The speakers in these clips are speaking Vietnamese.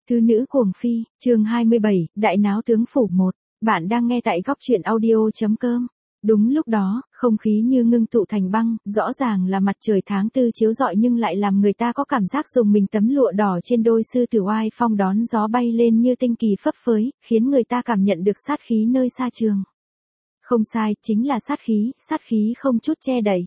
Thứ nữ cuồng phi, chương 27, Đại náo tướng phủ 1. Bạn đang nghe tại góc truyện audio.com. Đúng lúc đó, không khí như ngưng tụ thành băng, rõ ràng là mặt trời tháng tư chiếu rọi nhưng lại làm người ta có cảm giác dùng mình tấm lụa đỏ trên đôi sư tử oai phong đón gió bay lên như tinh kỳ phấp phới, khiến người ta cảm nhận được sát khí nơi xa trường. Không sai, chính là sát khí không chút che đậy.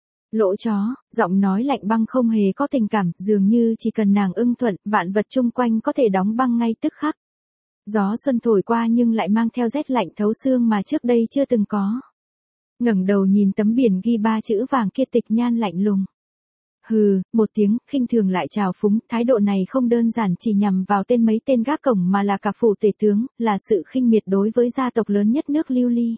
Lỗ chó, giọng nói lạnh băng không hề có tình cảm, dường như chỉ cần nàng ưng thuận, vạn vật chung quanh có thể đóng băng ngay tức khắc. Gió xuân thổi qua nhưng lại mang theo rét lạnh thấu xương mà trước đây chưa từng có. Ngẩng đầu nhìn tấm biển ghi 3 chữ vàng kia, Tịch Nhan lạnh lùng. Hừ, một tiếng, khinh thường lại trào phúng, thái độ này không đơn giản chỉ nhằm vào mấy tên gác cổng mà là cả phủ tể tướng, là sự khinh miệt đối với gia tộc lớn nhất nước Lưu Ly.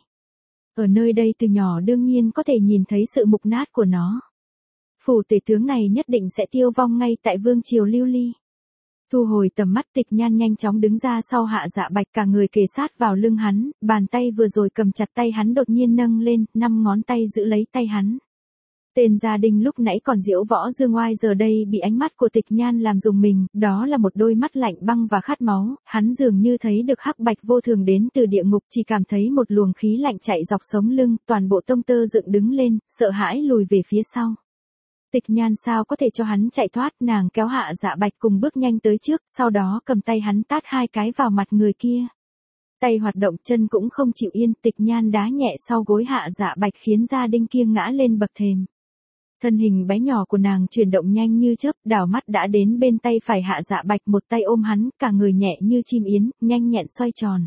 Ở nơi đây từ nhỏ đương nhiên có thể nhìn thấy sự mục nát của nó. Phủ tể tướng này nhất định sẽ tiêu vong ngay tại vương triều Lưu Ly. Thu hồi tầm mắt, Tịch Nhan nhanh chóng đứng ra sau Hạ Dạ Bạch, cả người kề sát vào lưng hắn, bàn tay vừa rồi cầm chặt tay hắn đột nhiên nâng lên, 5 ngón tay giữ lấy tay hắn. Tên gia đình lúc nãy còn diễu võ dương oai giờ đây bị ánh mắt của Tịch Nhan làm rùng mình, đó là một đôi mắt lạnh băng và khát máu, hắn dường như thấy được hắc bạch vô thường đến từ địa ngục, chỉ cảm thấy một luồng khí lạnh chạy dọc sống lưng, toàn bộ tông tơ dựng đứng lên, sợ hãi lùi về phía sau. Tịch Nhan sao có thể cho hắn chạy thoát, nàng kéo Hạ Dạ Bạch cùng bước nhanh tới trước, sau đó cầm tay hắn tát 2 cái vào mặt người kia. Tay hoạt động, chân cũng không chịu yên, Tịch Nhan đá nhẹ sau gối Hạ Dạ Bạch khiến gia đình kia ngã lên bậc thềm. Thân hình bé nhỏ của nàng chuyển động nhanh như chớp, đảo mắt đã đến bên tay phải Hạ Dạ Bạch, một tay ôm hắn, cả người nhẹ như chim yến, nhanh nhẹn xoay tròn.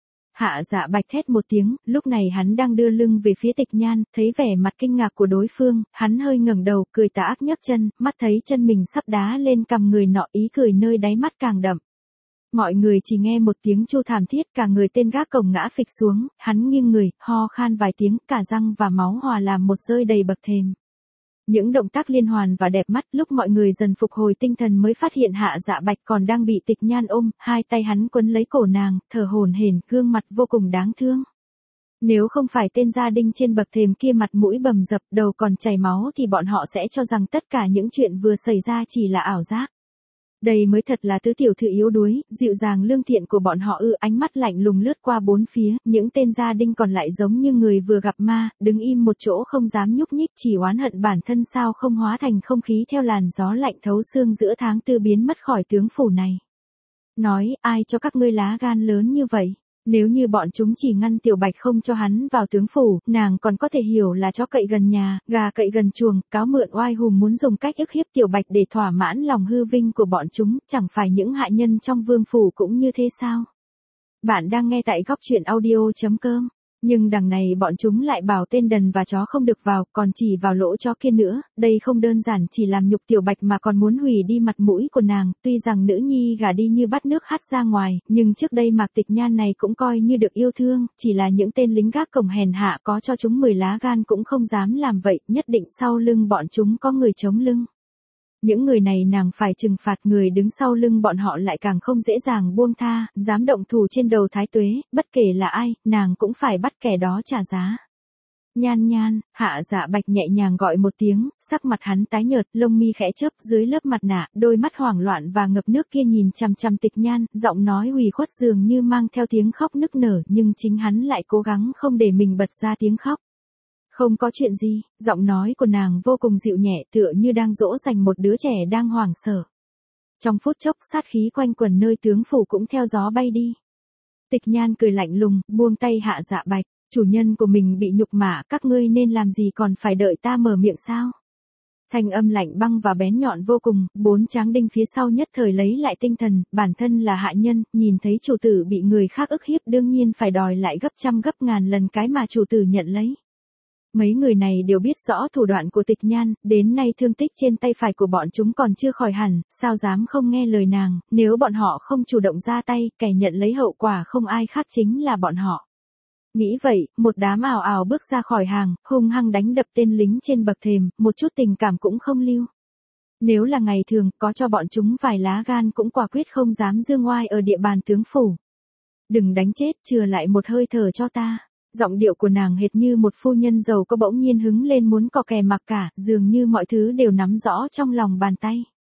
Hạ Dạ Bạch thét một tiếng, lúc này hắn đang đưa lưng về phía Tịch Nhan, thấy vẻ mặt kinh ngạc của đối phương, hắn hơi ngẩng đầu, cười tà ác nhấc chân, mắt thấy chân mình sắp đá lên cằm người nọ, ý cười nơi đáy mắt càng đậm. Mọi người chỉ nghe một tiếng chu thảm thiết, cả người tên gác cổng ngã phịch xuống, hắn nghiêng người, ho khan vài tiếng, cả răng và máu hòa làm một rơi đầy bậc thềm. Những động tác liên hoàn và đẹp mắt, lúc mọi người dần phục hồi tinh thần mới phát hiện Hạ Dạ Bạch còn đang bị Tịch Nhan ôm, 2 tay hắn quấn lấy cổ nàng, thở hổn hển, gương mặt vô cùng đáng thương. Nếu không phải tên gia đình trên bậc thềm kia mặt mũi bầm dập, đầu còn chảy máu thì bọn họ sẽ cho rằng tất cả những chuyện vừa xảy ra chỉ là ảo giác. Đây mới thật là tứ tiểu thư yếu đuối, dịu dàng lương thiện của bọn họ ánh mắt lạnh lùng lướt qua bốn phía, những tên gia đình còn lại giống như người vừa gặp ma, đứng im một chỗ không dám nhúc nhích, chỉ oán hận bản thân sao không hóa thành không khí theo làn gió lạnh thấu xương giữa tháng tư biến mất khỏi tướng phủ này. Nói, ai cho các ngươi lá gan lớn như vậy? Nếu như bọn chúng chỉ ngăn Tiểu Bạch không cho hắn vào tướng phủ, nàng còn có thể hiểu là chó cậy gần nhà, gà cậy gần chuồng, cáo mượn oai hùng muốn dùng cách ức hiếp Tiểu Bạch để thỏa mãn lòng hư vinh của bọn chúng, chẳng phải những hạ nhân trong vương phủ cũng như thế sao? Bạn đang nghe tại góc truyện audio.com. Nhưng đằng này bọn chúng lại bảo tên đần và chó không được vào, còn chỉ vào lỗ chó kia nữa, đây không đơn giản chỉ làm nhục Tiểu Bạch mà còn muốn hủy đi mặt mũi của nàng, tuy rằng nữ nhi gả đi như bắt nước hắt ra ngoài, nhưng trước đây Mạc Tịch Nhan này cũng coi như được yêu thương, chỉ là những tên lính gác cổng hèn hạ có cho chúng 10 lá gan cũng không dám làm vậy, nhất định sau lưng bọn chúng có người chống lưng. Những người này nàng phải trừng phạt, người đứng sau lưng bọn họ lại càng không dễ dàng buông tha, dám động thủ trên đầu Thái Tuế, bất kể là ai, nàng cũng phải bắt kẻ đó trả giá. Nhan Nhan, Hạ Dạ Bạch nhẹ nhàng gọi một tiếng, sắc mặt hắn tái nhợt, lông mi khẽ chớp, dưới lớp mặt nạ, đôi mắt hoảng loạn và ngập nước kia nhìn chằm chằm Tịch Nhan, giọng nói ủy khuất dường như mang theo tiếng khóc nức nở, nhưng chính hắn lại cố gắng không để mình bật ra tiếng khóc. Không có chuyện gì, giọng nói của nàng vô cùng dịu nhẹ, tựa như đang dỗ dành một đứa trẻ đang hoảng sợ. Trong phút chốc, sát khí quanh quần nơi tướng phủ cũng theo gió bay đi. Tịch Nhan cười lạnh lùng, buông tay Hạ Dạ Bạch, chủ nhân của mình bị nhục mạ, các ngươi nên làm gì còn phải đợi ta mở miệng sao? Thanh âm lạnh băng và bén nhọn vô cùng, 4 tráng đinh phía sau nhất thời lấy lại tinh thần, bản thân là hạ nhân, nhìn thấy chủ tử bị người khác ức hiếp đương nhiên phải đòi lại gấp trăm gấp ngàn lần cái mà chủ tử nhận lấy. Mấy người này đều biết rõ thủ đoạn của Tịch Nhan, đến nay thương tích trên tay phải của bọn chúng còn chưa khỏi hẳn, sao dám không nghe lời nàng, nếu bọn họ không chủ động ra tay, kẻ nhận lấy hậu quả không ai khác chính là bọn họ. Nghĩ vậy, một đám ảo ảo bước ra khỏi hàng, hung hăng đánh đập tên lính trên bậc thềm, một chút tình cảm cũng không lưu. Nếu là ngày thường, có cho bọn chúng vài lá gan cũng quả quyết không dám dương oai ở địa bàn tướng phủ. Đừng đánh chết, chừa lại một hơi thở cho ta. Giọng điệu của nàng hệt như một phu nhân giàu có bỗng nhiên hứng lên muốn cò kè mặc cả, dường như mọi thứ đều nắm rõ trong lòng bàn tay.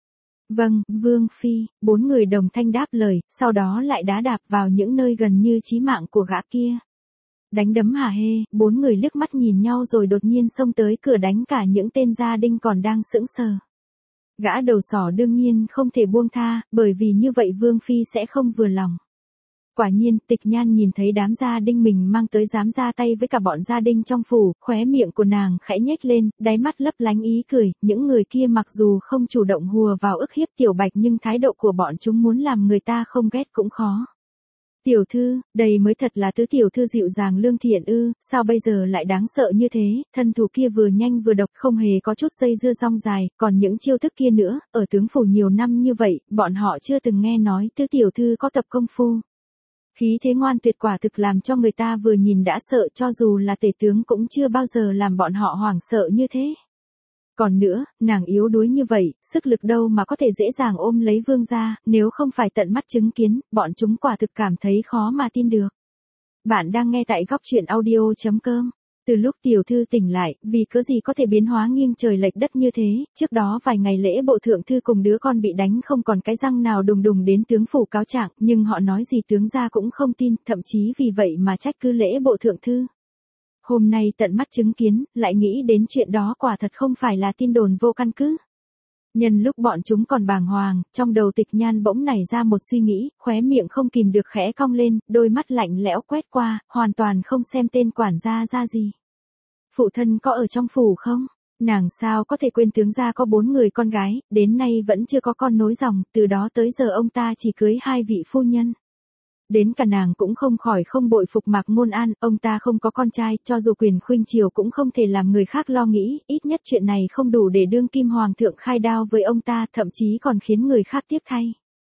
Vâng, Vương Phi, bốn người đồng thanh đáp lời, sau đó lại đá đạp vào những nơi gần như chí mạng của gã kia. Đánh đấm hả hê, bốn người liếc mắt nhìn nhau rồi đột nhiên xông tới cửa đánh cả những tên gia đinh còn đang sững sờ. Gã đầu sỏ đương nhiên không thể buông tha, bởi vì như vậy Vương Phi sẽ không vừa lòng. Quả nhiên, Tịch Nhan nhìn thấy đám gia đinh mình mang tới dám ra tay với cả bọn gia đinh trong phủ, khóe miệng của nàng khẽ nhếch lên, đáy mắt lấp lánh ý cười, những người kia mặc dù không chủ động hùa vào ức hiếp Tiểu Bạch nhưng thái độ của bọn chúng muốn làm người ta không ghét cũng khó. Tiểu thư, đây mới thật là tứ tiểu thư dịu dàng lương thiện ư, sao bây giờ lại đáng sợ như thế, thân thủ kia vừa nhanh vừa độc không hề có chút dây dưa rong dài, còn những chiêu thức kia nữa, ở tướng phủ nhiều năm như vậy, bọn họ chưa từng nghe nói tứ tiểu thư có tập công phu. Khí thế ngoan tuyệt quả thực làm cho người ta vừa nhìn đã sợ, cho dù là tể tướng cũng chưa bao giờ làm bọn họ hoảng sợ như thế. Còn nữa, nàng yếu đuối như vậy, sức lực đâu mà có thể dễ dàng ôm lấy vương gia, nếu không phải tận mắt chứng kiến, bọn chúng quả thực cảm thấy khó mà tin được. Bạn đang nghe tại góc truyện audio.com. Từ lúc tiểu thư tỉnh lại, vì cớ gì có thể biến hóa nghiêng trời lệch đất như thế, trước đó vài ngày lễ bộ thượng thư cùng đứa con bị đánh không còn cái răng nào đùng đùng đến tướng phủ cáo trạng, nhưng họ nói gì tướng gia cũng không tin, thậm chí vì vậy mà trách cứ lễ bộ thượng thư. Hôm nay tận mắt chứng kiến, lại nghĩ đến chuyện đó quả thật không phải là tin đồn vô căn cứ. Nhân lúc bọn chúng còn bàng hoàng, trong đầu Tịch Nhan bỗng nảy ra một suy nghĩ, khóe miệng không kìm được khẽ cong lên, đôi mắt lạnh lẽo quét qua, hoàn toàn không xem tên quản gia ra gì. Phụ thân có ở trong phủ không? Nàng sao có thể quên tướng gia có 4 người con gái, đến nay vẫn chưa có con nối dòng, từ đó tới giờ ông ta chỉ cưới 2 vị phu nhân. Đến cả nàng cũng không khỏi không bội phục Mạc Ngôn An, ông ta không có con trai, cho dù quyền khuynh triều cũng không thể làm người khác lo nghĩ, ít nhất chuyện này không đủ để đương kim hoàng thượng khai đao với ông ta, thậm chí còn khiến người khác tiếc thay.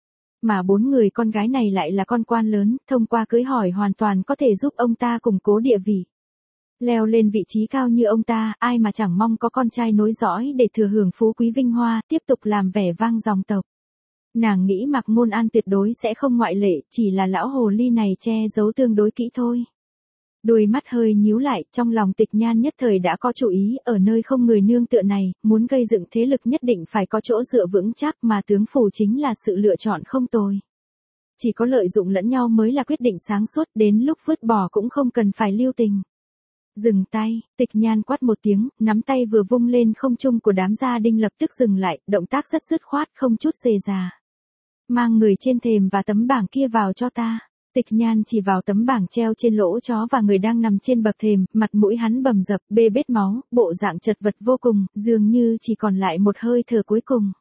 Mà 4 người con gái này lại là con quan lớn, thông qua cưới hỏi hoàn toàn có thể giúp ông ta củng cố địa vị. Leo lên vị trí cao như ông ta, ai mà chẳng mong có con trai nối dõi để thừa hưởng phú quý vinh hoa, tiếp tục làm vẻ vang dòng tộc. Nàng nghĩ Mạc Ngôn An tuyệt đối sẽ không ngoại lệ, chỉ là lão hồ ly này che giấu tương đối kỹ thôi. Đôi mắt hơi nhíu lại, trong lòng Tịch Nhan nhất thời đã có chủ ý, ở nơi không người nương tựa này, muốn gây dựng thế lực nhất định phải có chỗ dựa vững chắc, mà tướng phủ chính là sự lựa chọn không tồi. Chỉ có lợi dụng lẫn nhau mới là quyết định sáng suốt, đến lúc vứt bỏ cũng không cần phải lưu tình. Dừng tay, Tịch Nhan quát một tiếng, nắm tay vừa vung lên không trung của đám gia đinh lập tức dừng lại, động tác rất dứt khoát, không chút rề rà. Mang người trên thềm và tấm bảng kia vào cho ta. Tịch Nhan chỉ vào tấm bảng treo trên lỗ chó và người đang nằm trên bậc thềm, mặt mũi hắn bầm dập, bê bết máu, bộ dạng chật vật vô cùng, dường như chỉ còn lại một hơi thở cuối cùng.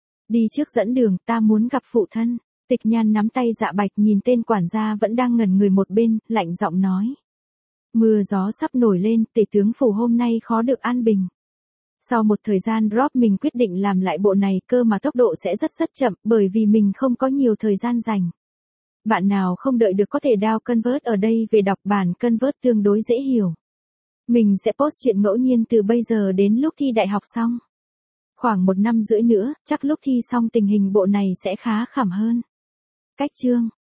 Đi trước dẫn đường, ta muốn gặp phụ thân. Tịch Nhan nắm tay Dạ Bạch nhìn tên quản gia vẫn đang ngẩn người một bên, lạnh giọng nói. Mưa gió sắp nổi lên, tể tướng phủ hôm nay khó được an bình. Sau một thời gian drop mình quyết định làm lại bộ này, cơ mà tốc độ sẽ rất chậm, bởi vì mình không có nhiều thời gian dành. Bạn nào không đợi được có thể download Convert ở đây về đọc bản Convert tương đối dễ hiểu. Mình sẽ post chuyện ngẫu nhiên từ bây giờ đến lúc thi đại học xong. Khoảng 1 năm rưỡi nữa, chắc lúc thi xong tình hình bộ này sẽ khá khẩm hơn. Cách chương